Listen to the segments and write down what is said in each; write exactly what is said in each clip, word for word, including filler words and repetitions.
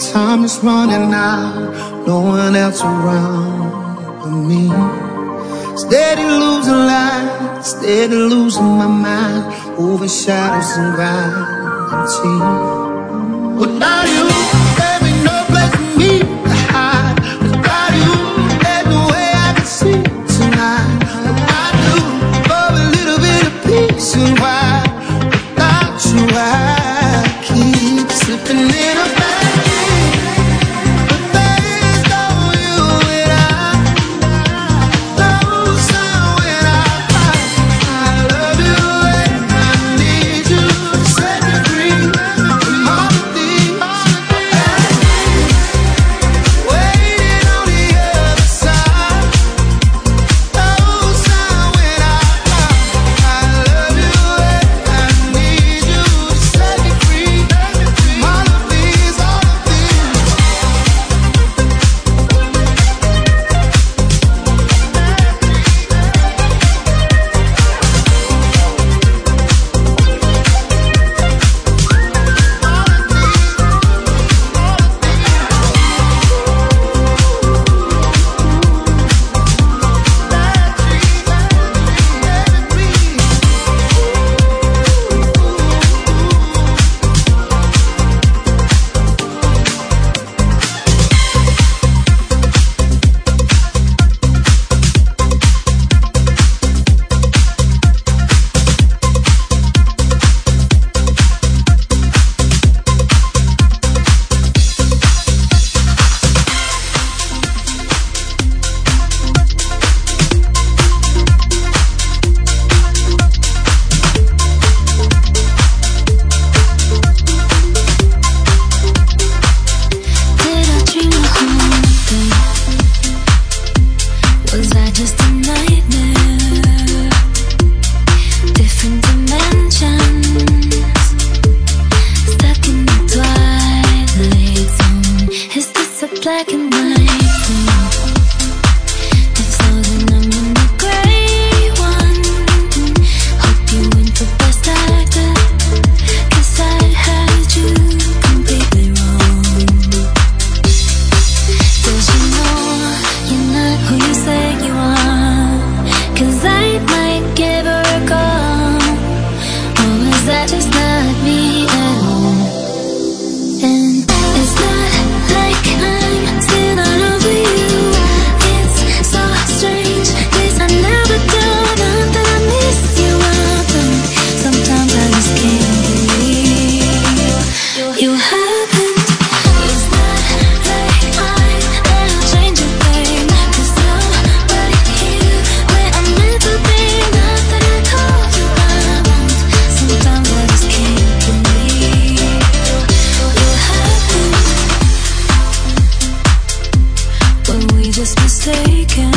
time is running out, no one else around but me. Steady losing light, steady losing my mind, over shadows and gravity. Without you, there ain't no place for me to hide. Without you, there's no way I can see tonight. Without you, for a little bit of peace and why. Without you, I keep slipping in a bad dream. But there's no you and I. No sound when I fight. I love you and I need you to set me free from all of these. Waiting on the other side. No sound when I fight. I love you and I need you to set me free from all of these, all of these. Did I dream the whole thing? Was I just a nightmare? Different dimensions, stuck in the twilight zone. Is this a black and white thing? If so, then I'm in the gray one. Hope you went for best actor, 'cause I had you completely wrong. Does you know you're not who you say you are? 'Cause I might give her a call. Or is that just not me at all? And it's not like I'm still not over you. It's so strange, 'cause I never do. Not that I miss you often. Sometimes I just can't believe you happened. It's not like I'm gonna change a thing, 'cause I'm right here where I'm meant to be. Not that I told you I won't. Sometimes I just can't believe you happened. Were we just mistaken?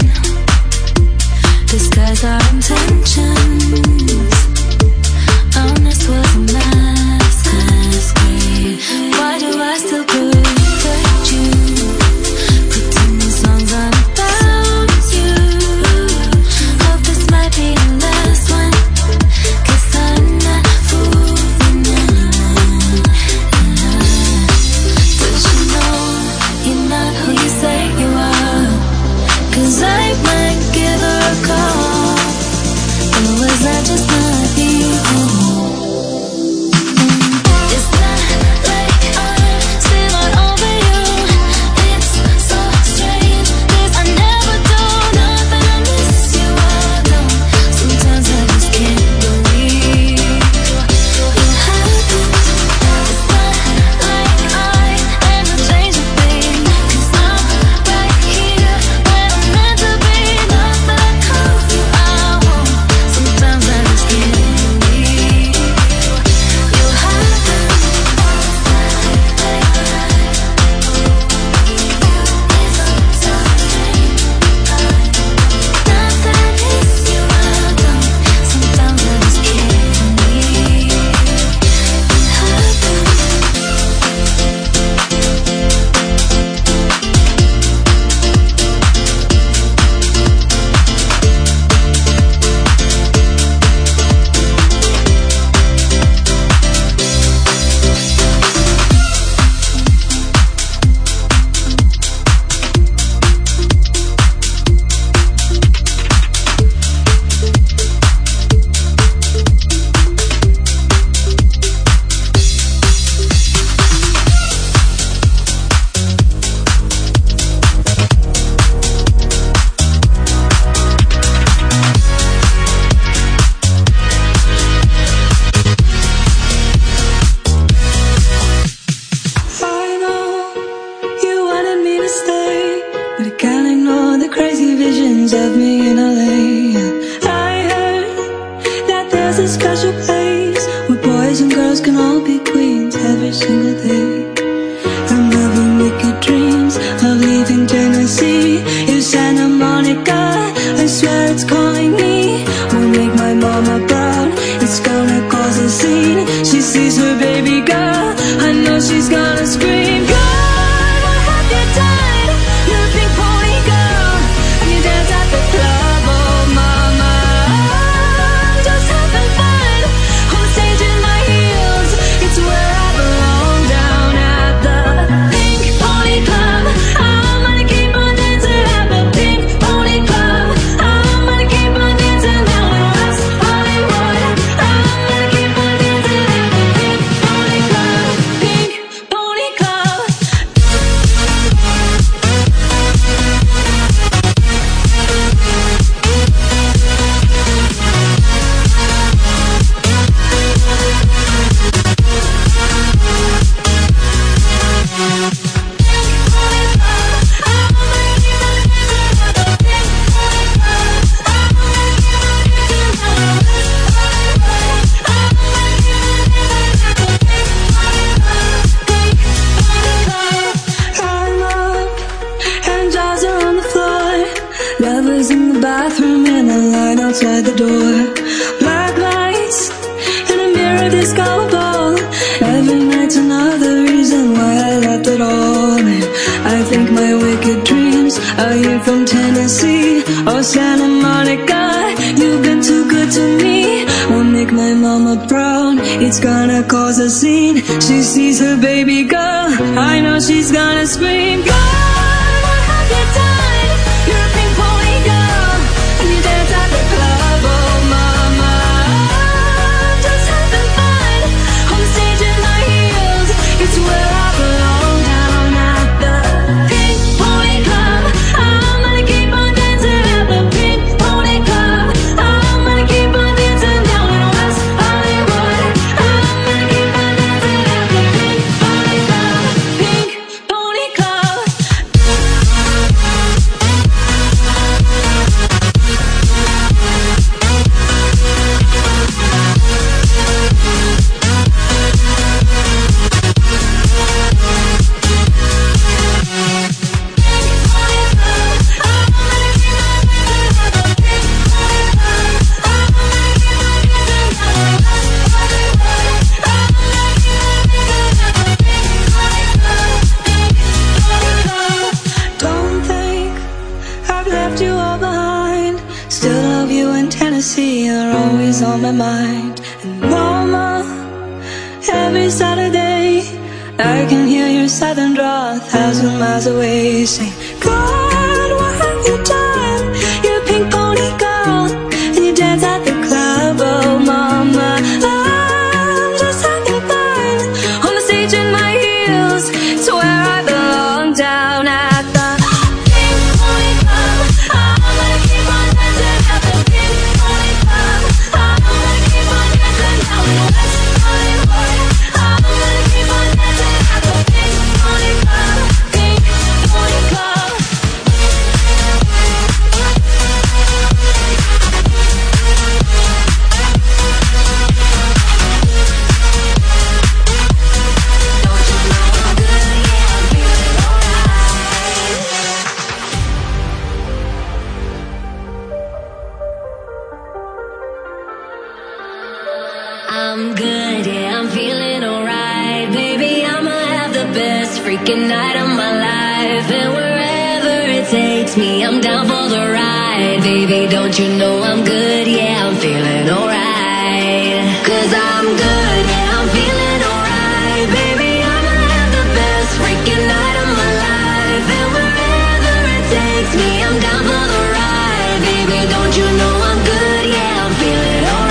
Disguise our intentions. Honest was a masquerade. Why do I still protect you? Pretending songs are about you. Hope this might be the last one, 'cause I'm not fooling anyone. Does you know you're not who you say you are? 'Cause I might give her a call. Or was that just not you? a special place where boys and girls can all be queens every single day. I'm having wicked dreams of leaving Tennessee. In Santa Monica, I swear it's calling me. Won't make my mama proud, it's gonna cause a scene. She sees her baby girl, I know she's gonna scream. God, what have you done? You're a pink pony girl, and you dance at the club. Oh mama, I'm just having fun on the stage in my heels. It's where I belong, down at the Pink Pony Club. I'm gonna keep on dancing at the Pink Pony Club. I'm gonna keep on dancing down in West Hollywood. I'm gonna keep on dancing at the Pink Pony Club. Pink Pony Club. I'm up and jaws are on the floor. Lovers in the bathroom and a line outside the door. Black lights and a mirror disco ball. Every night's another reason why I left it all. And I think my wicked dreams are you from Tennessee or Santa Monica. You've been too good to me. Won't make my mama proud, it's gonna cause a scene. She sees her baby girl, I know she's gonna scream. God, what have you done? You're a pink pony girl, and you dance at the club. Oh mama, I'm just having fun on the stage in my heels. It's where I belong, down at the Pink Pony Club. I'm gonna keep on dancing at the Pink Pony Club. I'm gonna keep on dancing down in West Hollywood. I'm gonna keep on dancing at the Pink Pony Club. Pink Pony Club. Don't think I've left you all behind. Still love you in Tennessee, you're always on my mind. And mama, every Saturday I can hear your southern drawl a thousand miles away. Saying, God, what have you done? You're a pink pony girl, and you dance at the club. Oh mama, I'm just having fun on the stage in my heels. It's where I belong, down at the Pink Pony Club. I'm gonna keep on dancing at the Pink Pony Club. I'm gonna keep on dancing down in West Hollywood. I'm gonna keep on dancing at the Pink Pony Club. Pink Pony Club. I'm good, yeah, I'm feeling alright. Baby, I'ma have the best freaking night of my life. And wherever it takes me, I'm down for the ride. Baby, don't you know I'm good, yeah, I'm feeling alright. Cause I'm good, yeah, I'm feeling alright. Baby, I'ma have the best freaking night of my life. And wherever it takes me, I'm down for the ride. Baby, don't you know I'm good, yeah, I'm feeling alright.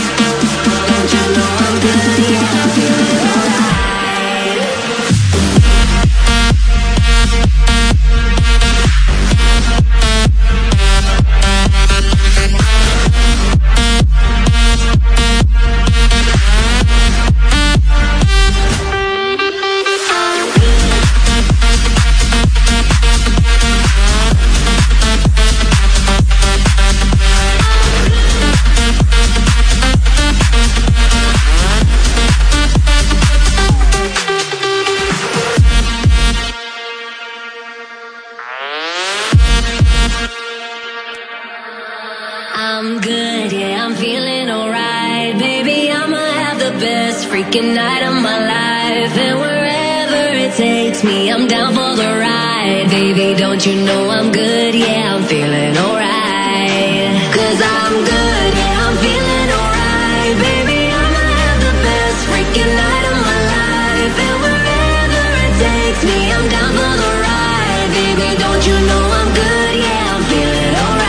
Don't you know I'm good, yeah, I'm feeling alright. best freaking night of my life. And wherever it takes me, I'm down for the ride. Baby, don't you know I'm good? Yeah, I'm feeling alright. Cause I'm good, yeah, I'm feeling alright. Baby, I'ma have the best freaking night of my life. And wherever it takes me, I'm down for the ride. Baby, don't you know I'm good? Yeah, I'm feeling alright.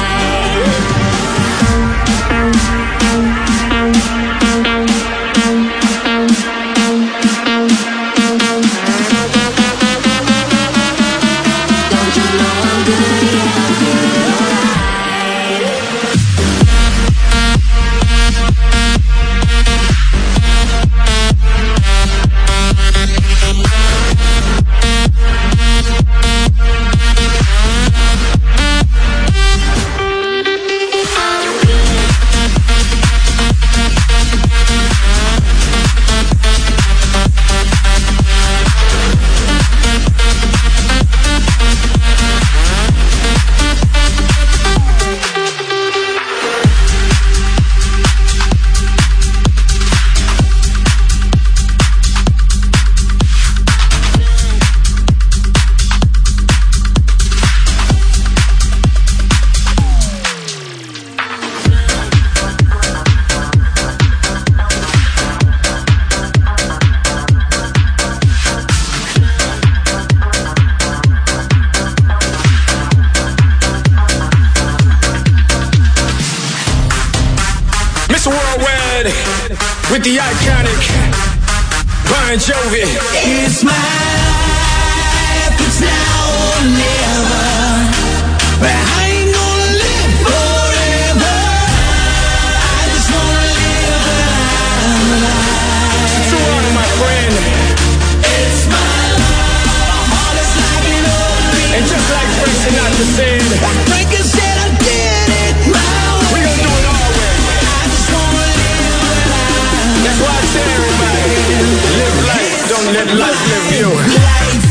With the iconic Bon Jovi. It's my life, it's now or never. But I ain't gonna live forever. I just wanna live when I'm alive. Too hard, my friend. It's my life, my heart is like an open. And just like Frank Sinatra said, Frank said I did it my way. We gon' do it our way. I just wanna live when I'm alive. That's why I tell everybody, live life, don't let life live you. Life.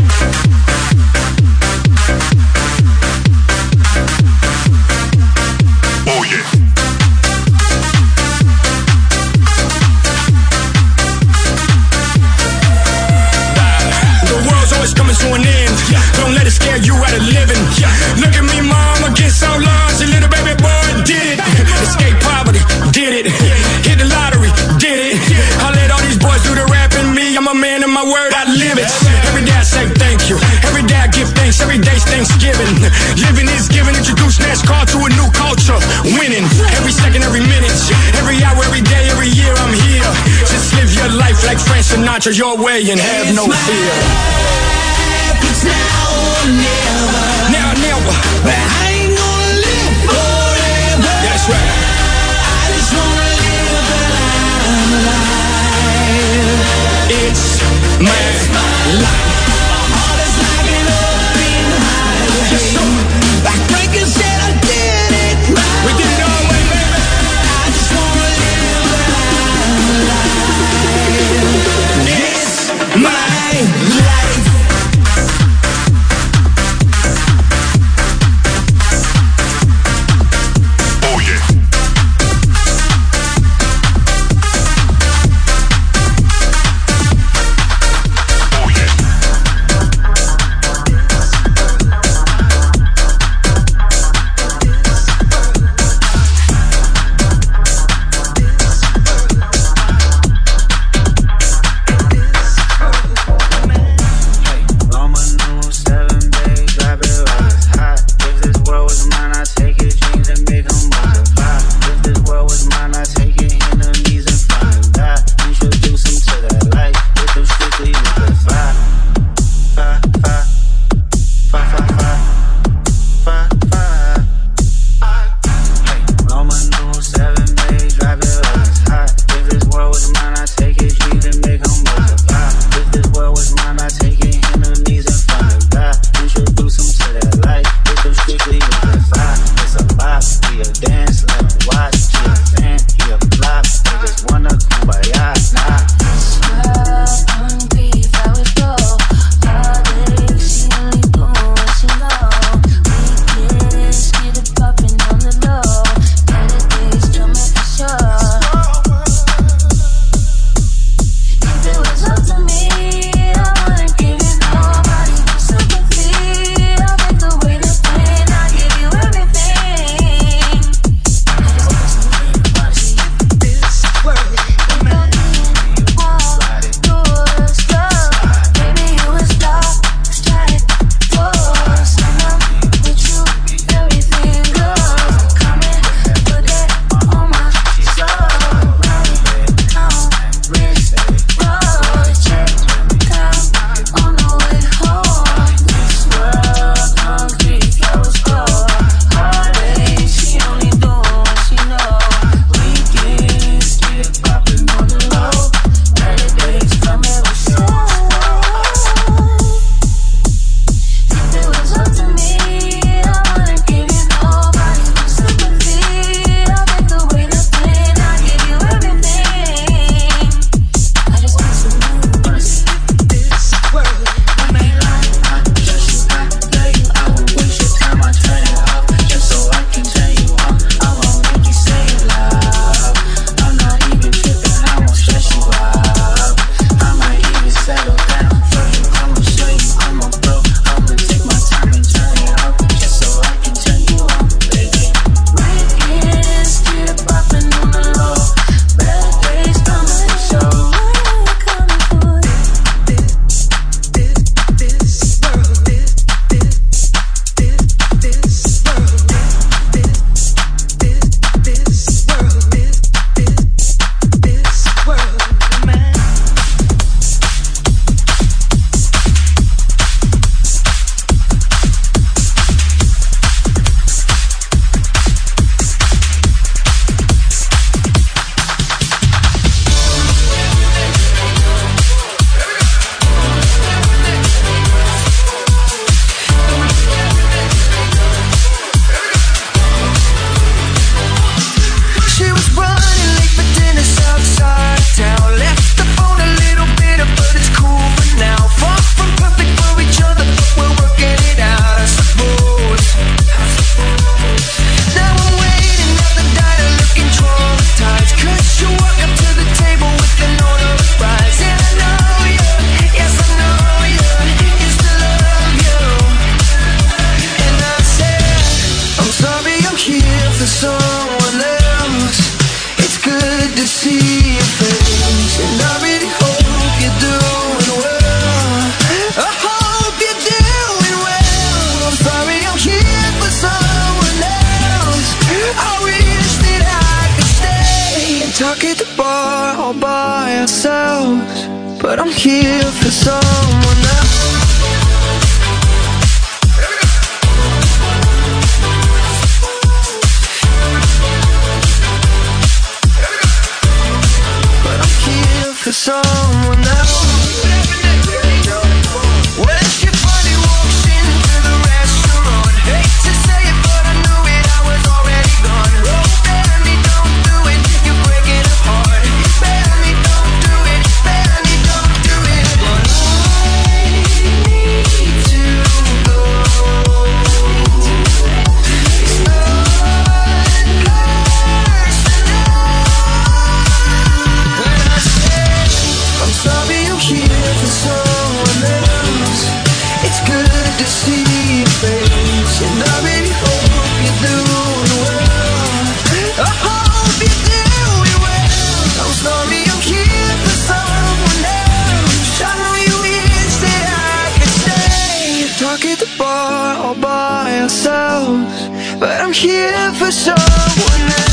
Oh yeah. The world's always coming to an end. Don't let it scare you out of living. Look at me, mama, get so large, a little baby boy did it. Escape poverty, did it. Hit the lottery, did it. I let all these boys do the rapping. Me, I'm a man of my word, I live it. Every day I say thank you. Every day I give thanks. Every day's Thanksgiving. Living is giving. Introduce NASCAR to a new culture. Winning every second, every minute, every hour, every day, every year. I'm here. Just live your life like Frank Sinatra, your way, and have no fear. It's now or never. Now, never. But I ain't gonna live forever. That's right. I just wanna live when I'm alive. It's my, it's my life. My heart is like an open highway. Yes, sir. Like Franklin said, I did it my We did it our way, baby. I just wanna live when I'm alive. It's my life. ourselves, but I'm here for someone else. But I'm here for someone else. When she finally walks into the restaurant, hate to say it, but I knew it, I was already gone. Oh, baby, don't do it, you're breaking apart. Baby, don't do it, baby, don't do it. But I need to go. It's not personal. When I say I'm sorry, I'm here for someone else. It's good to see your face, and I really hope you're doing well. I hope you're doing well. I'm sorry, I'm here for someone else. I know you wish that I could stay, talk at the bar all by ourselves, but I'm here for someone else.